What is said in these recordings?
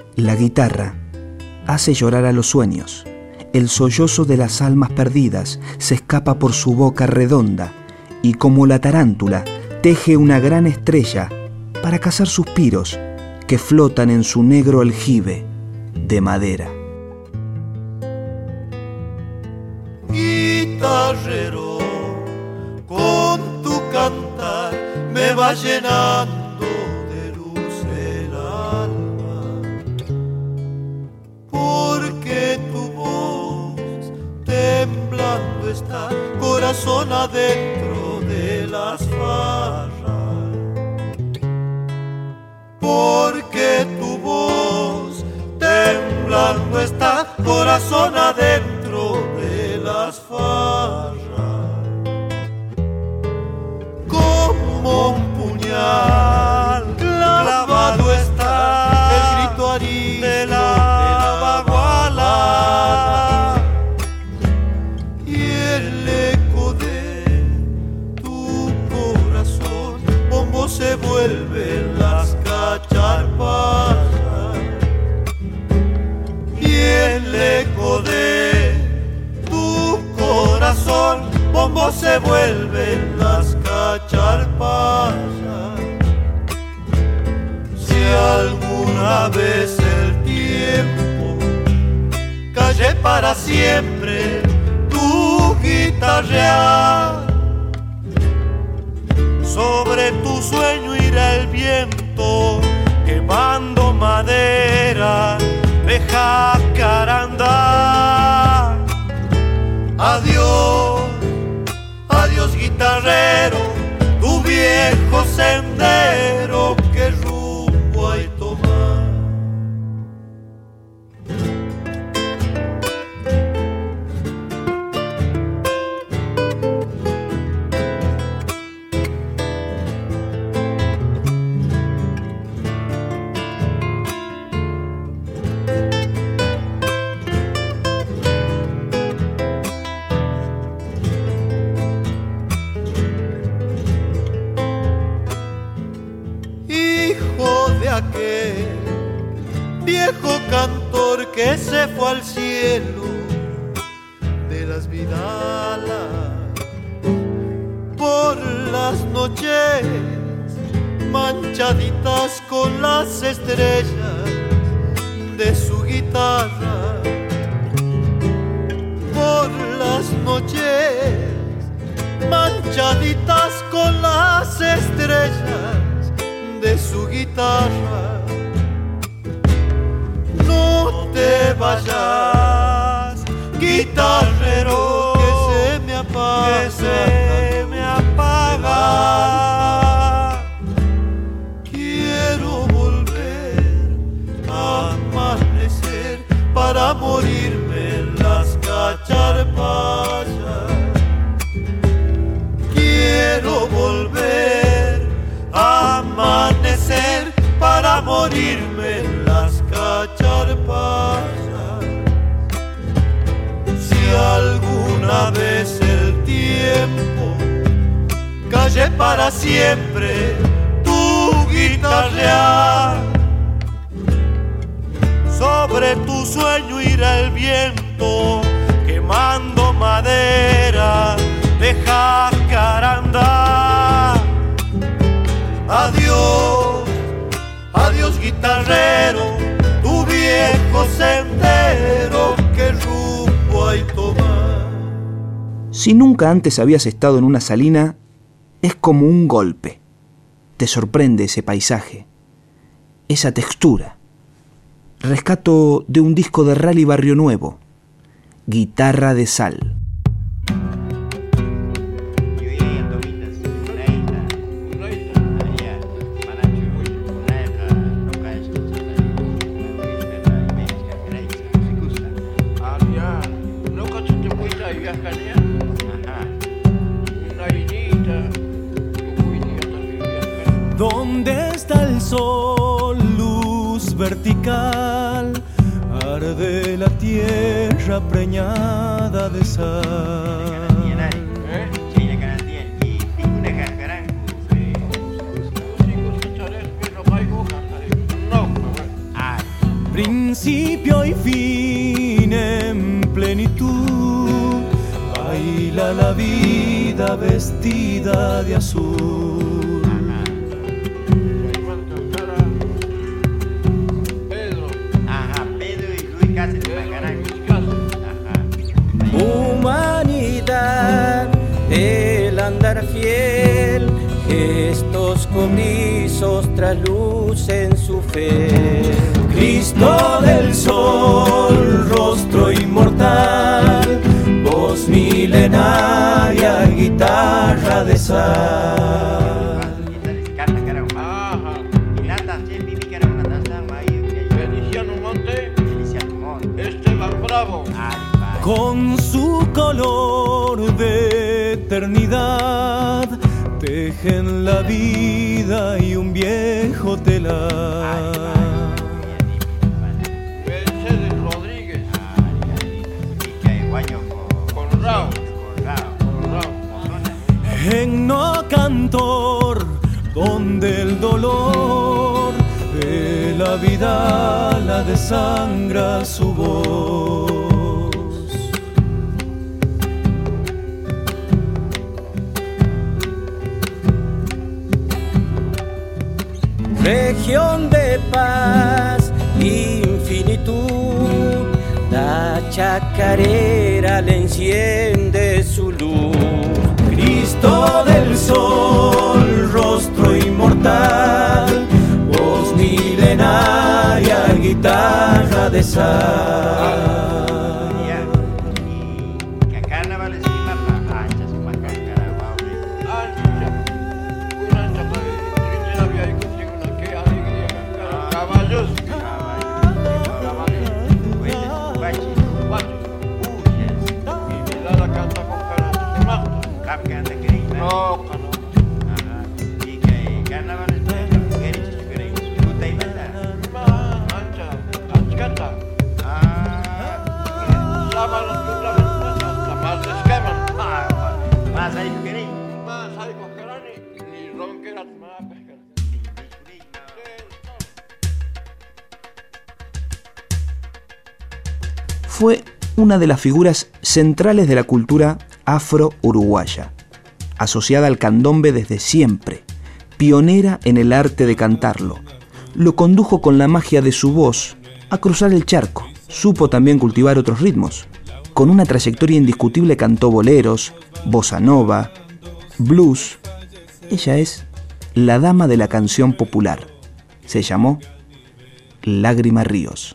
La guitarra hace llorar a los sueños. El sollozo de las almas perdidas se escapa por su boca redonda y como la tarántula teje una gran estrella para cazar suspiros que flotan en su negro aljibe de madera. Guitarrero, con tu cantar me va llenando de luz el alma, porque tu voz temblando está, corazón adentro de las farras, porque tu voz temblando está, corazón adentro de las farras. Como un puñal clavado está el grito arisco de la baguala y el eco de tu corazón bombo se vuelve en las cacharpas y el eco de tu corazón bombo se vuelve en las cacharpas. Si alguna vez el tiempo calle para siempre tu guitarra, sobre tu sueño irá el viento quemando madera de jacarandá. Adiós, adiós guitarrero, tu viejo sendero, ¿qué rumbo hay tomar? Aquel viejo cantor que se fue al cielo de las vidalas por las noches manchaditas con las estrellas de su guitarra, por las noches manchaditas con las estrellas de su guitarra. No te vayas, guitarrero, que se me apaga, que se me apaga. Quiero volver a amanecer para morirme en las cacharpas. Quiero volver a amanecer para morirme en las cacharpas. Si alguna vez el tiempo calle para siempre tu guitarra, sobre tu sueño irá el viento quemando madera de jacarandá. Adiós, adiós guitarrero, tu viejo sendero, ¿qué rumbo hay tomar? Si nunca antes habías estado en una salina, es como un golpe. Te sorprende ese paisaje, esa textura. Rescato de un disco de Rally Barrio Nuevo, Guitarra de Sal. ¿Dónde está el sol, luz vertical? Arde la tierra preñada de sal. principio y fin en plenitud, baila la vida vestida de azul. Pedro y Luis Cáceres Macarán. Humanidad, el andar fiel, gestos cobrizos traslucen su fe. Cristo del sol, rostro inmortal, voz milenaria, guitarra de sal. Con su color de eternidad tejen la vida y un viejo telar. Mercedes Rodríguez. Conrado. En no cantor, donde el dolor de la vida la desangra su voz. Región de paz, infinitud, la chacarera le enciende su luz. Cristo del sol, rostro inmortal, voz milenaria, guitarra de sal. Fue una de las figuras centrales de la cultura afro-uruguaya, asociada al candombe desde siempre, pionera en el arte de cantarlo. Lo condujo con la magia de su voz a cruzar el charco. Supo también cultivar otros ritmos. Con una trayectoria indiscutible cantó boleros, bossa nova, blues. Ella es la dama de la canción popular. Se llamó Lágrima Ríos.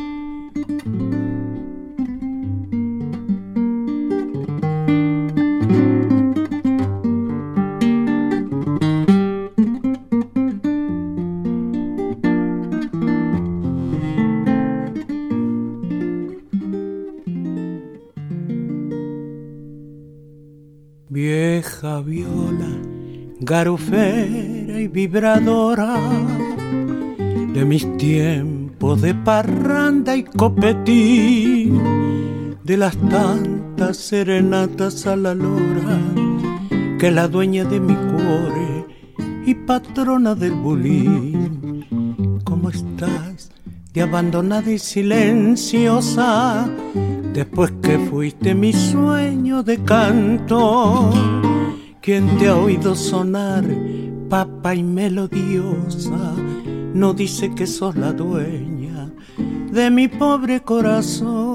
Vieja viola, garufera y vibradora, de mis tiempos de parranda y copetín, de las tantas serenatas a la lora, que la dueña de mi cuore y patrona del bulín. ¿Cómo estás? De abandonada y silenciosa, después que fuiste mi sueño de canto. ¿Quién te ha oído sonar, papa y melodiosa? No dice que sos la dueña de mi pobre corazón.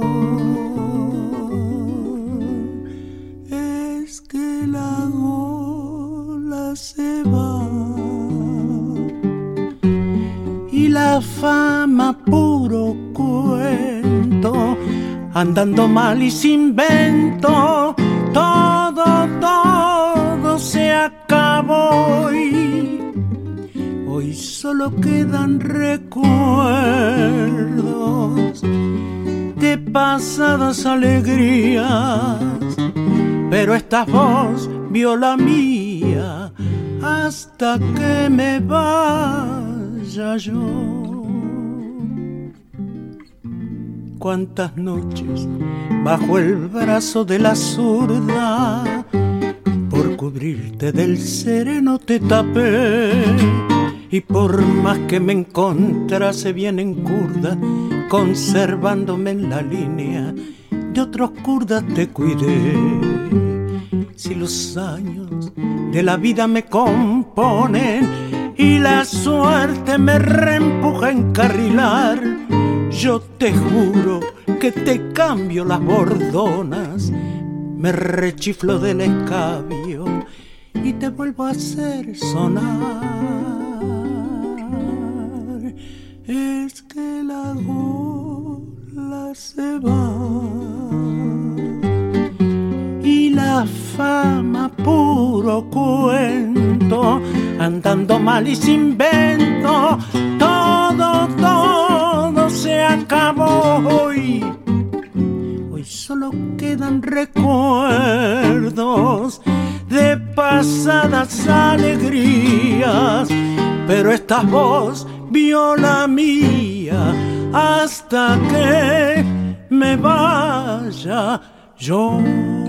Es que la gola se va y la fama puro cuento, andando mal y sin vento, todo se acabó y hoy solo quedan recuerdos de pasadas alegrías, pero esta voz viola mía hasta que me vaya yo. Cuántas noches bajo el brazo de la zurda, por cubrirte del sereno te tapé, y por más que me encontrase bien en curda, conservándome en la línea de otros kurdas te cuidé. Si los años de la vida me componen y la suerte me reempuja a encarrilar, yo te juro que te cambio las bordonas, me rechiflo del escabio y te vuelvo a hacer sonar. Es que la gola se va y la fama puro cuento, andando mal y sin vento, todo se acabó hoy. Hoy solo quedan recuerdos de pasadas alegrías, pero esta voz vio la mía hasta que me vaya yo.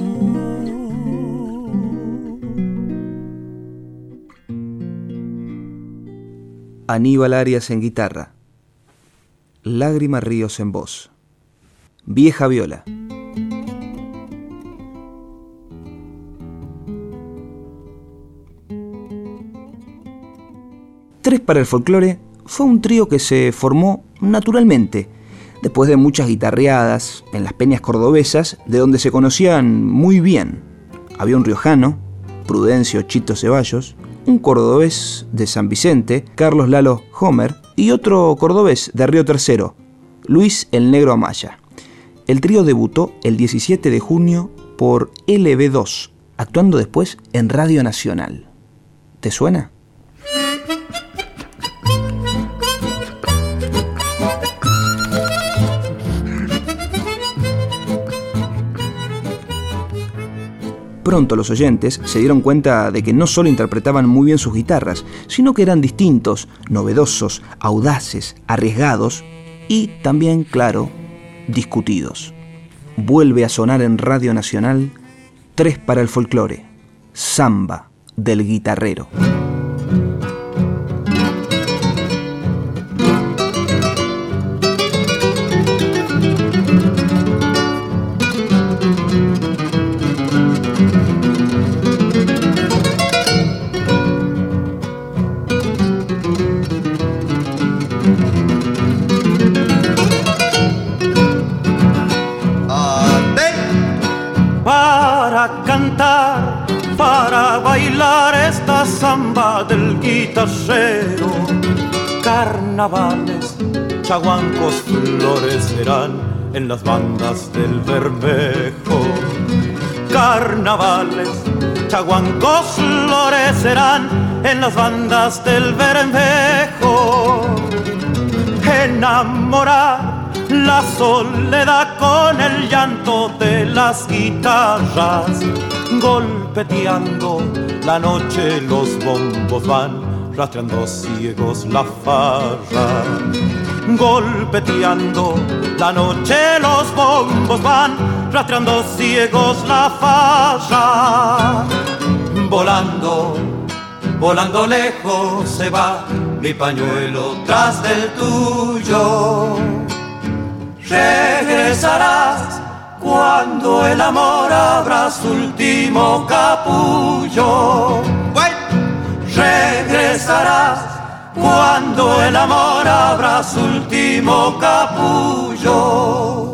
Aníbal Arias en guitarra, Lágrima Ríos en voz, Vieja Viola. Tres para el folclore fue un trío que se formó naturalmente, después de muchas guitarreadas en las peñas cordobesas, de donde se conocían muy bien. Había un riojano, Prudencio Chito Ceballos, un cordobés de San Vicente, Carlos Lalo Homer, y otro cordobés de Río Tercero, Luis el Negro Amaya. El trío debutó el 17 de junio por LB2, actuando después en Radio Nacional. ¿Te suena? Pronto los oyentes se dieron cuenta de que no solo interpretaban muy bien sus guitarras, sino que eran distintos, novedosos, audaces, arriesgados y también, claro, discutidos. Vuelve a sonar en Radio Nacional Tres para el folclore, Samba del guitarrero. Para bailar esta samba del guitarrero, carnavales, chaguancos florecerán en las bandas del Bermejo. Carnavales, chaguancos florecerán en las bandas del Bermejo. Enamorar la soledad con el llanto de las guitarras, golpeteando la noche los bombos van, rastreando ciegos la farra. Golpeteando la noche los bombos van, rastreando ciegos la farra. Volando, volando lejos se va mi pañuelo tras del tuyo. Regresarás cuando el amor abra su último capullo. Regresarás cuando el amor abra su último capullo.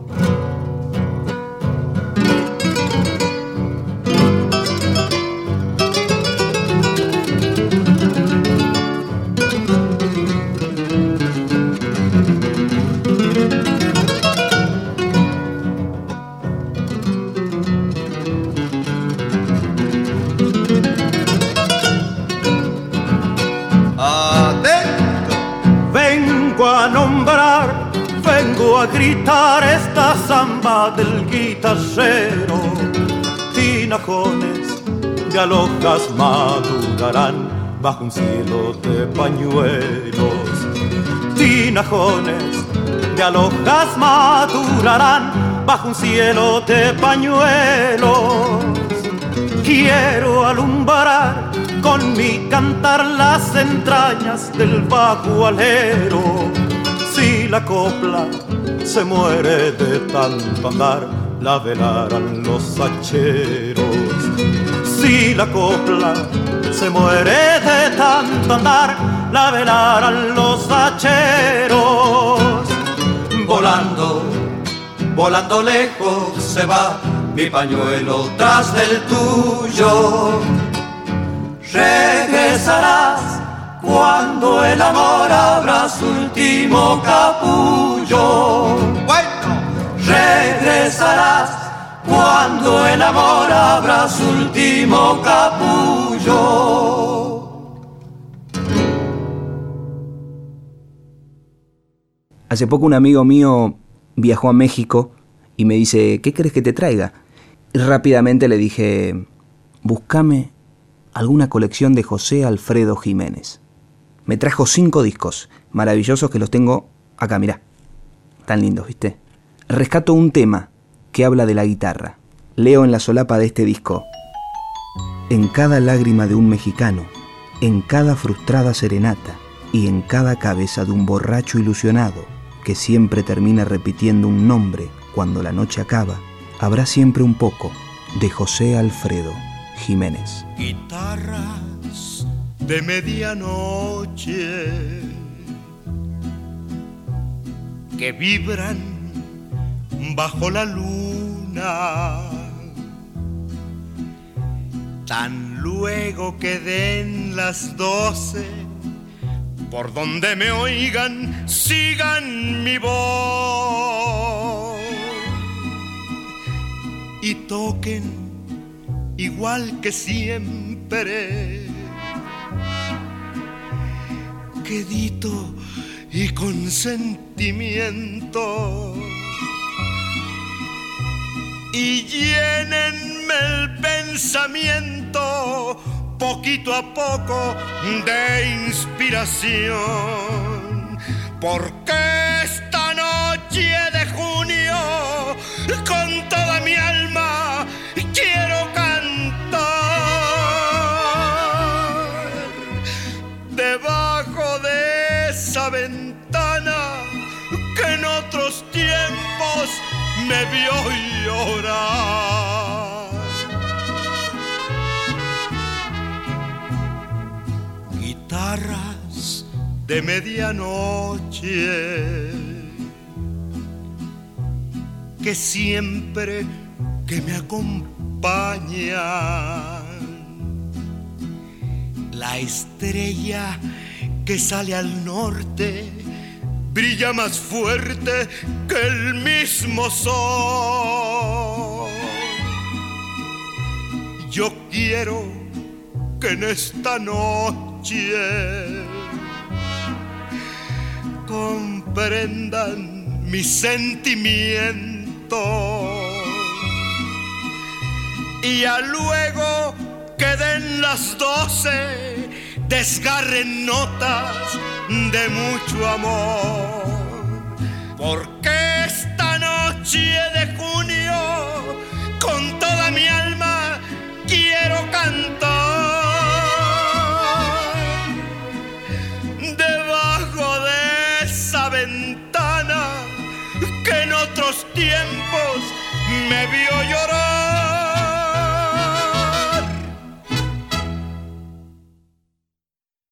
Vengo a gritar esta samba del guitarrero. Tinajones de alojas madurarán bajo un cielo de pañuelos. Tinajones de alojas madurarán bajo un cielo de pañuelos. Quiero alumbrar con mi cantar las entrañas del bagualero. Sí, Si la copla se muere de tanto andar, la velarán los hacheros. Si la copla se muere de tanto andar, la velarán los hacheros. Volando, volando lejos se va mi pañuelo tras del tuyo. Regresarás cuando el amor abra su último capullo. Bueno, regresarás cuando el amor abra su último capullo. Hace poco un amigo mío viajó a México y me dice, ¿qué crees que te traiga? Y rápidamente le dije, búscame alguna colección de José Alfredo Jiménez. Me trajo 5 discos maravillosos que los tengo acá, mirá. Tan lindos, ¿viste? Rescato un tema que habla de la guitarra. Leo en la solapa de este disco. En cada lágrima de un mexicano, en cada frustrada serenata y en cada cabeza de un borracho ilusionado que siempre termina repitiendo un nombre cuando la noche acaba, habrá siempre un poco de José Alfredo Jiménez. Guitarras de medianoche que vibran bajo la luna, tan luego que den las 12, por donde me oigan, sigan mi voz y toquen igual que siempre, quedito y con sentimiento, y llénenme el pensamiento poquito a poco de inspiración, porque esta noche de junio con toda mi alma quiero cantar debajo de esa ventana que en otros tiempos me vio llorar. Guitarras de medianoche que siempre que me acompañan, la estrella que sale al norte brilla más fuerte que el mismo sol. Yo quiero que en esta noche comprendan mi sentimiento y a luego que den las 12 desgarren notas de mucho amor, porque esta noche de junio con toda mi alma quiero cantar debajo de esa ventana que en otros tiempos me vio llorar.